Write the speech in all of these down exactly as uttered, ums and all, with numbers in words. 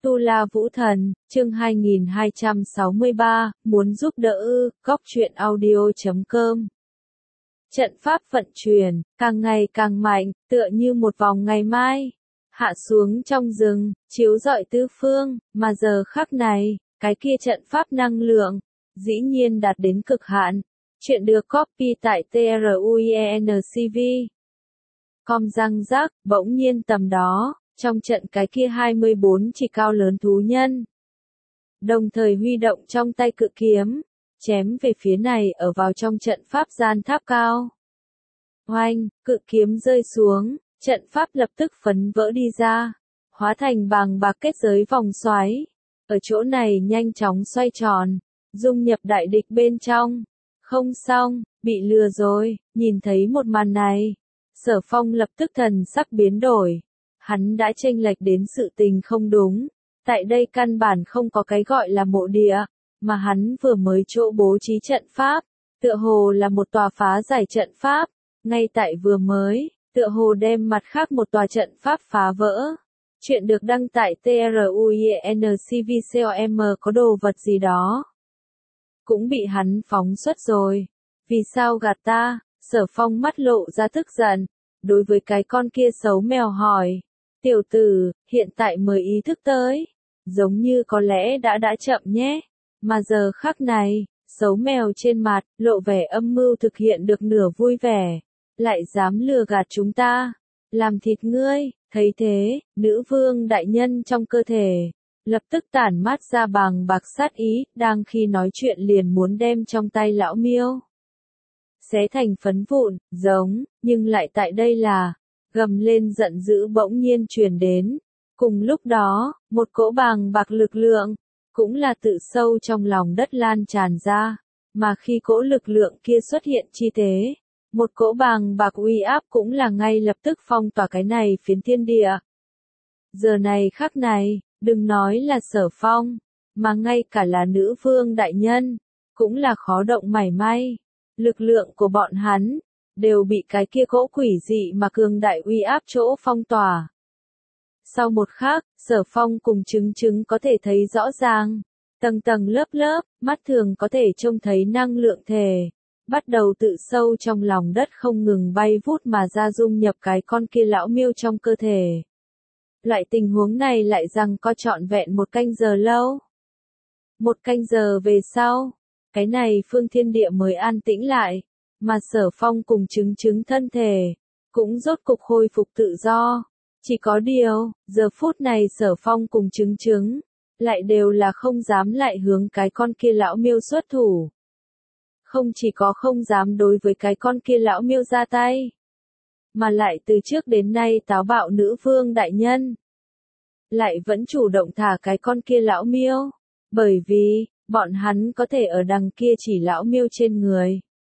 Tu La Vũ Thần, chương hai nghìn hai trăm sáu mươi ba, muốn giúp đỡ ư, góc truyện audio chấm com. Trận pháp vận chuyển, càng ngày càng mạnh, tựa như một vòng ngày mai, hạ xuống trong rừng, chiếu rọi tứ phương, mà giờ khắc này, cái kia trận pháp năng lượng, dĩ nhiên đạt đến cực hạn. Chuyện được copy tại truencv. Com răng rắc, bỗng nhiên tầm đó, trong trận cái kia hai mươi bốn chỉ cao lớn thú nhân. Đồng thời huy động trong tay cự kiếm, chém về phía này ở vào trong trận pháp gian tháp cao. Oanh, cự kiếm rơi xuống, trận pháp lập tức phấn vỡ đi ra, hóa thành bàng bạc kết giới vòng xoáy. Ở chỗ này nhanh chóng xoay tròn, dung nhập đại địch bên trong. Không xong, bị lừa rồi, nhìn thấy một màn này. Sở Phong lập tức thần sắc biến đổi. Hắn đã chênh lệch đến sự tình không đúng. Tại đây căn bản không có cái gọi là mộ địa, mà hắn vừa mới chỗ bố trí trận pháp, tựa hồ là một tòa phá giải trận pháp, ngay tại vừa mới, tựa hồ đem mặt khác một tòa trận pháp phá vỡ. Chuyện được đăng tại truencv.com có đồ vật gì đó. Cũng bị hắn phóng xuất rồi. Vì sao gạt ta? Sở Phong mắt lộ ra tức giận, đối với cái con kia xấu mèo hỏi. Tiểu tử, hiện tại mới ý thức tới. Giống như có lẽ đã đã chậm nhé. Mà giờ khắc này, xấu mèo trên mặt, lộ vẻ âm mưu thực hiện được nửa vui vẻ. Lại dám lừa gạt chúng ta. Làm thịt ngươi, thấy thế, nữ vương đại nhân trong cơ thể. Lập tức tản mát ra bàng bạc sát ý, đang khi nói chuyện liền muốn đem trong tay lão miêu. Xé thành phấn vụn, giống, nhưng lại tại đây là, gầm lên giận dữ bỗng nhiên truyền đến. Cùng lúc đó, một cỗ bàng bạc lực lượng, cũng là tự sâu trong lòng đất lan tràn ra, mà khi cỗ lực lượng kia xuất hiện chi tế, một cỗ bàng bạc uy áp cũng là ngay lập tức phong tỏa cái này phiến thiên địa. Giờ này khắc này, đừng nói là Sở Phong, mà ngay cả là nữ vương đại nhân, cũng là khó động mảy may. Lực lượng của bọn hắn, đều bị cái kia cỗ quỷ dị mà cường đại uy áp chỗ phong tỏa. Sau một khắc, Sở Phong cùng chứng chứng có thể thấy rõ ràng, tầng tầng lớp lớp, mắt thường có thể trông thấy năng lượng thể, bắt đầu tự sâu trong lòng đất không ngừng bay vút mà ra dung nhập cái con kia lão miêu trong cơ thể. Loại tình huống này lại rằng có trọn vẹn một canh giờ lâu. Một canh giờ về sau, cái này phương thiên địa mới an tĩnh lại, mà Sở Phong cùng chứng chứng thân thể, cũng rốt cục khôi phục tự do. Chỉ có điều, giờ phút này Sở Phong cùng chứng chứng, lại đều là không dám lại hướng cái con kia lão miêu xuất thủ. Không chỉ có không dám đối với cái con kia lão miêu ra tay, mà lại từ trước đến nay táo bạo nữ vương đại nhân. Lại vẫn chủ động thả cái con kia lão miêu, bởi vì, bọn hắn có thể ở đằng kia chỉ lão miêu trên người.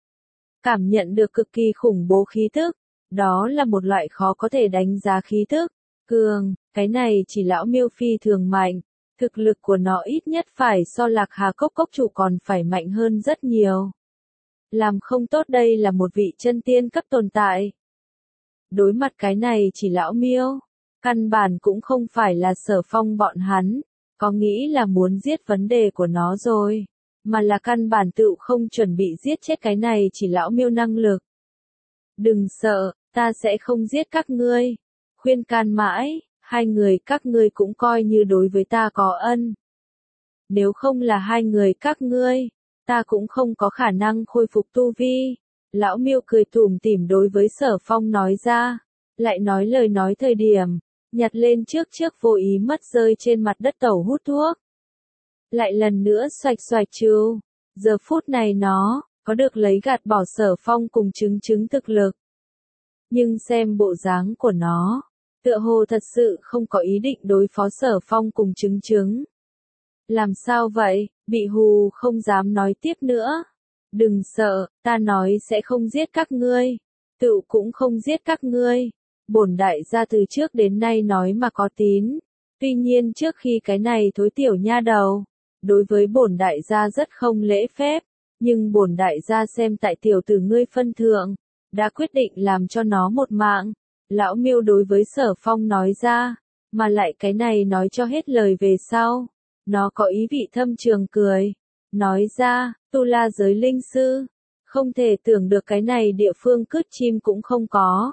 Cảm nhận được cực kỳ khủng bố khí tức, đó là một loại khó có thể đánh giá khí tức, cường, cái này chỉ lão miêu phi thường mạnh, thực lực của nó ít nhất phải so Lạc Hà Cốc Cốc chủ còn phải mạnh hơn rất nhiều. Làm không tốt đây là một vị chân tiên cấp tồn tại. Đối mặt cái này chỉ lão miêu, căn bản cũng không phải là Sở Phong bọn hắn, có nghĩ là muốn giết vấn đề của nó rồi, mà là căn bản tự không chuẩn bị giết chết cái này chỉ lão miêu năng lực. Đừng sợ, ta sẽ không giết các ngươi. Khuyên can mãi, hai người các ngươi cũng coi như đối với ta có ân. Nếu không là hai người các ngươi, ta cũng không có khả năng khôi phục tu vi. Lão miêu cười tủm tỉm đối với Sở Phong nói ra, lại nói lời nói thời điểm, nhặt lên trước trước vô ý mất rơi trên mặt đất tẩu hút thuốc. Lại lần nữa xoạch xoạch chiu, giờ phút này nó, có được lấy gạt bỏ Sở Phong cùng chứng chứng thực lực. Nhưng xem bộ dáng của nó, tựa hồ thật sự không có ý định đối phó Sở Phong cùng chứng chứng. Làm sao vậy, bị hù không dám nói tiếp nữa. Đừng sợ, ta nói sẽ không giết các ngươi. Tự cũng không giết các ngươi. Bổn đại gia từ trước đến nay nói mà có tín. Tuy nhiên trước khi cái này thối tiểu nha đầu, đối với bổn đại gia rất không lễ phép. Nhưng bổn đại gia xem tại tiểu tử ngươi phân thượng, đã quyết định làm cho nó một mạng. Lão miêu đối với Sở Phong nói ra, mà lại cái này nói cho hết lời về sau. Nó có ý vị thâm trường cười. Nói ra, tu la giới linh sư. Không thể tưởng được cái này địa phương cứt chim cũng không có.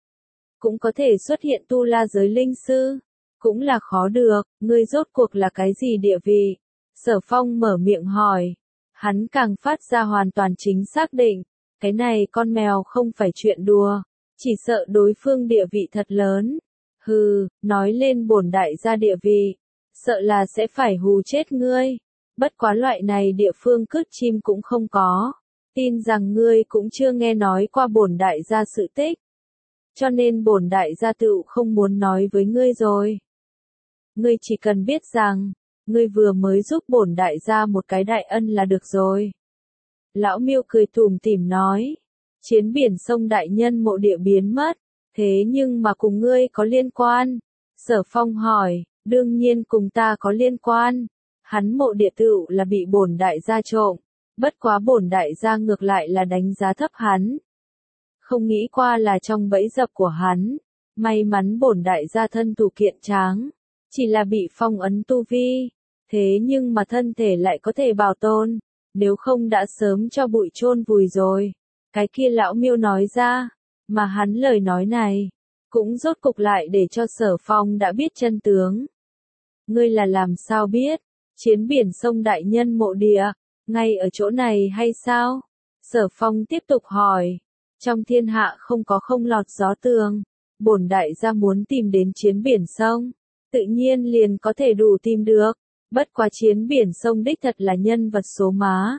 Cũng có thể xuất hiện tu la giới linh sư. Cũng là khó được, ngươi rốt cuộc là cái gì địa vị? Sở Phong mở miệng hỏi. Hắn càng phát ra hoàn toàn chính xác định. Cái này con mèo không phải chuyện đùa. Chỉ sợ đối phương địa vị thật lớn. Hừ, nói lên bổn đại gia địa vị. Sợ là sẽ phải hù chết ngươi. Bất quá loại này địa phương cứt chim cũng không có. Tin rằng ngươi cũng chưa nghe nói qua bổn đại gia sự tích. Cho nên bổn đại gia tựu không muốn nói với ngươi rồi. Ngươi chỉ cần biết rằng, ngươi vừa mới giúp bổn đại gia một cái đại ân là được rồi. Lão Miêu cười tủm tỉm nói, chiến biển sông đại nhân mộ địa biến mất, thế nhưng mà cùng ngươi có liên quan. Sở Phong hỏi, đương nhiên cùng ta có liên quan. Hắn mộ địa tựu là bị bổn đại gia trộm, bất quá bổn đại gia ngược lại là đánh giá thấp hắn. Không nghĩ qua là trong bẫy dập của hắn, may mắn bổn đại gia thân thủ kiện tráng, chỉ là bị phong ấn tu vi, thế nhưng mà thân thể lại có thể bảo tồn, nếu không đã sớm cho bụi chôn vùi rồi. Cái kia lão Miêu nói ra, mà hắn lời nói này, cũng rốt cục lại để cho Sở Phong đã biết chân tướng. Ngươi là làm sao biết, chiến biển sông đại nhân mộ địa, ngay ở chỗ này hay sao? Sở Phong tiếp tục hỏi, trong thiên hạ không có không lọt gió tường, bổn đại gia muốn tìm đến chiến biển sông, tự nhiên liền có thể đủ tìm được, bất quá chiến biển sông đích thật là nhân vật số má.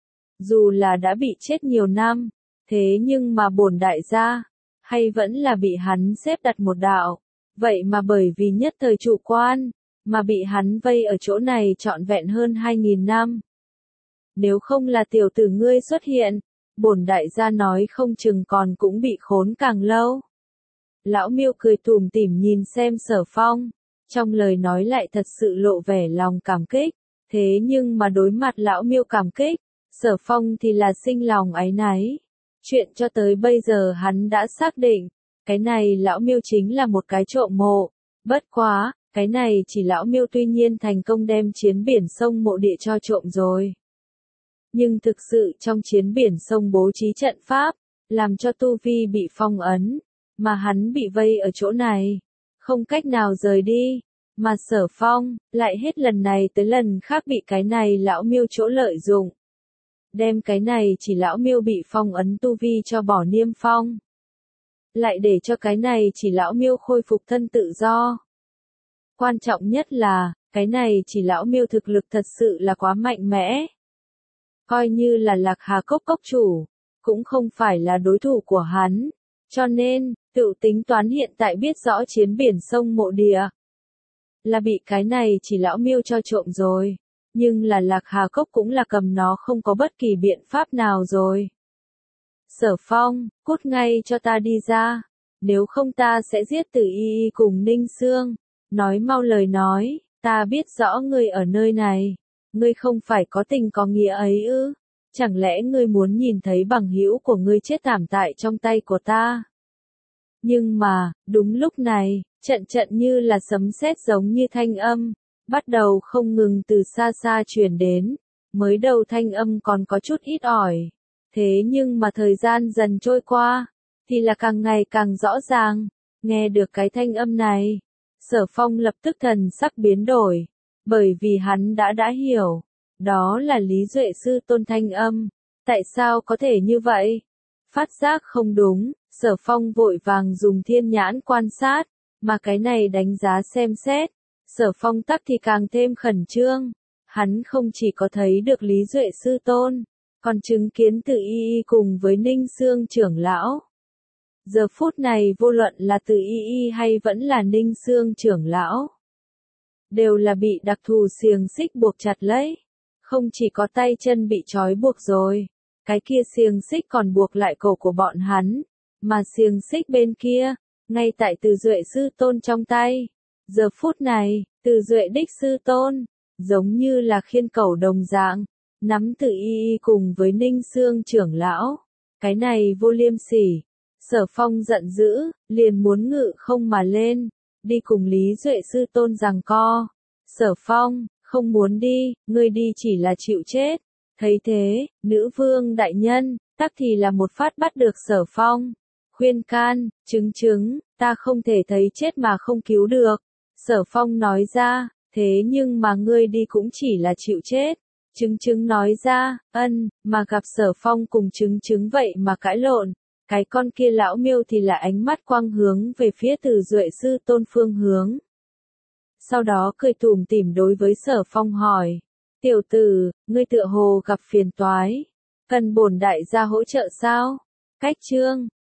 Dù là đã bị chết nhiều năm, thế nhưng mà bổn đại gia, hay vẫn là bị hắn xếp đặt một đạo, vậy mà bởi vì nhất thời chủ quan, mà bị hắn vây ở chỗ này trọn vẹn hơn hai nghìn năm. Nếu không là tiểu tử ngươi xuất hiện, bổn đại gia nói không chừng còn cũng bị khốn càng lâu. Lão Miêu cười tủm tỉm nhìn xem Sở Phong, trong lời nói lại thật sự lộ vẻ lòng cảm kích, thế nhưng mà đối mặt lão Miêu cảm kích, Sở Phong thì là sinh lòng áy náy. Chuyện cho tới bây giờ hắn đã xác định, cái này lão Miêu chính là một cái trộm mộ, bất quá, cái này chỉ lão Miêu tuy nhiên thành công đem chiến biển sông mộ địa cho trộm rồi. Nhưng thực sự trong chiến biển sông bố trí trận pháp, làm cho tu vi bị phong ấn, mà hắn bị vây ở chỗ này, không cách nào rời đi, mà Sở Phong lại hết lần này tới lần khác bị cái này lão Miêu chỗ lợi dụng. Đem cái này chỉ lão Miêu bị phong ấn tu vi cho bỏ niêm phong. Lại để cho cái này chỉ lão Miêu khôi phục thân tự do. Quan trọng nhất là, cái này chỉ lão Miêu thực lực thật sự là quá mạnh mẽ. Coi như là Lạc Hà Cốc cốc chủ, cũng không phải là đối thủ của hắn. Cho nên, tự tính toán hiện tại biết rõ chiến biển sông mộ địa. Là bị cái này chỉ lão Miêu cho trộm rồi. Nhưng là Lạc Hà Cốc cũng là cầm nó không có bất kỳ biện pháp nào rồi. Sở Phong, cút ngay cho ta đi ra. Nếu không ta sẽ giết Tử Y Y cùng Ninh Sương. Nói mau lời nói, ta biết rõ ngươi ở nơi này. Ngươi không phải có tình có nghĩa ấy ư? Chẳng lẽ ngươi muốn nhìn thấy bằng hữu của ngươi chết thảm tại trong tay của ta? Nhưng mà, đúng lúc này, trận trận như là sấm sét giống như thanh âm, bắt đầu không ngừng từ xa xa truyền đến. Mới đầu thanh âm còn có chút ít ỏi. Thế nhưng mà thời gian dần trôi qua, thì là càng ngày càng rõ ràng. Nghe được cái thanh âm này, Sở Phong lập tức thần sắc biến đổi. Bởi vì hắn đã đã hiểu, đó là Lý Duệ Sư Tôn thanh âm. Tại sao có thể như vậy? Phát giác không đúng, Sở Phong vội vàng dùng thiên nhãn quan sát, mà cái này đánh giá xem xét. Sở Phong tắc thì càng thêm khẩn trương. Hắn không chỉ có thấy được Lý Duệ Sư Tôn, còn chứng kiến Từ Y Y cùng với Ninh Sương trưởng lão. Giờ phút này vô luận là Từ Y Y hay vẫn là Ninh Sương trưởng lão, đều là bị đặc thù xiềng xích buộc chặt lấy. Không chỉ có tay chân bị trói buộc rồi, cái kia xiềng xích còn buộc lại cổ của bọn hắn, mà xiềng xích bên kia, ngay tại Từ Duệ Sư Tôn trong tay. Giờ phút này, Từ Duệ đích Sư Tôn, giống như là khiên cẩu đồng dạng, nắm Từ Y Y cùng với Ninh Sương trưởng lão. Cái này vô liêm sỉ. Sở Phong giận dữ, liền muốn ngự không mà lên, đi cùng Lý Duệ sư tôn giằng co. Sở Phong, không muốn đi, ngươi đi chỉ là chịu chết. Thấy thế, nữ vương đại nhân, tắc thì là một phát bắt được Sở Phong. Khuyên can, chứng chứng, ta không thể thấy chết mà không cứu được. Sở Phong nói ra, thế nhưng mà ngươi đi cũng chỉ là chịu chết. Chứng chứng nói ra, ân, mà gặp Sở Phong cùng chứng chứng vậy mà cãi lộn. Cái con kia lão miêu thì là ánh mắt quang hướng về phía Từ Duệ sư tôn phương hướng. Sau đó cười tủm tỉm đối với Sở Phong hỏi, tiểu tử, ngươi tựa hồ gặp phiền toái, cần bổn đại gia hỗ trợ sao? Cách chương